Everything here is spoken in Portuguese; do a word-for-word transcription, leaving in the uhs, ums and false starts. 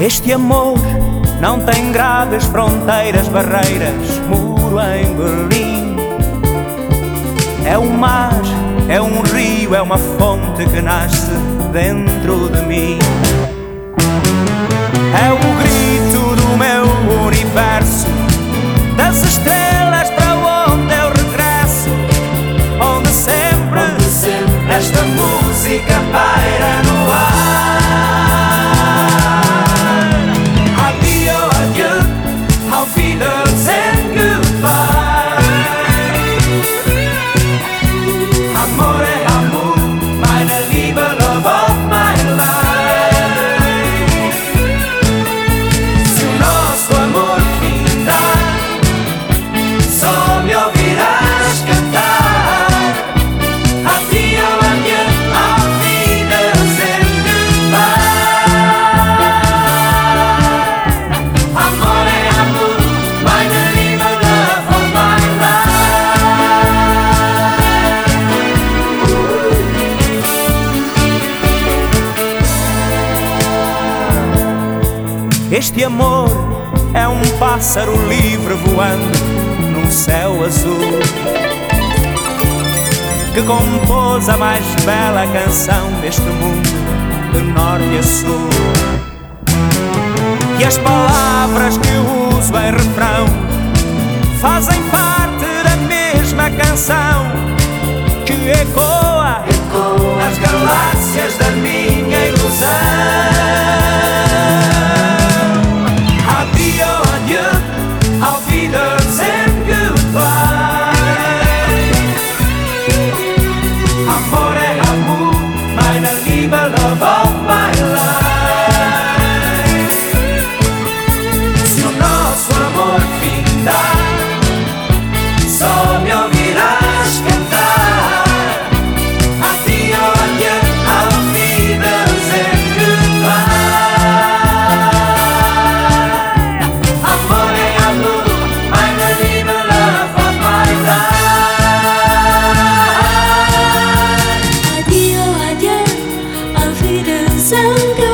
Este amor não tem grades fronteiras, barreiras, muro em Berlim. É um mar, é um rio, é uma fonte que nasce dentro de mim. É o grito do meu universo, das estrelas para onde eu regresso, onde sempre, onde sempre esta música paira no ar. Adio, adieu, auf Wiedersehen, goodbye. Amore, amor, meine Liebe, love of my life. Se o nosso amor findar, só me ouvirás cantar. Adio, adieu, auf Wiedersehen, goodbye. Amore, amor, meine Liebe, love of my life. Este amor é um pássaro livre voando num céu azul, que compôs a mais bela canção deste mundo, de norte a sul. E as palavras que uso em refrão fazem parte da mesma canção que ecoa nas galáxias da minha ilusão. Adio, adieu, auf Wiedersehen, goodbye. Amore, amor, meine Liebe, love of my life. Se o nosso amor findar, só me ouvirás cantar. Adio, adieu, auf Wiedersehen, goodbye. Amore, amor, meine Liebe, love of my life. Adio, adieu, auf Wiedersehen, goodbye.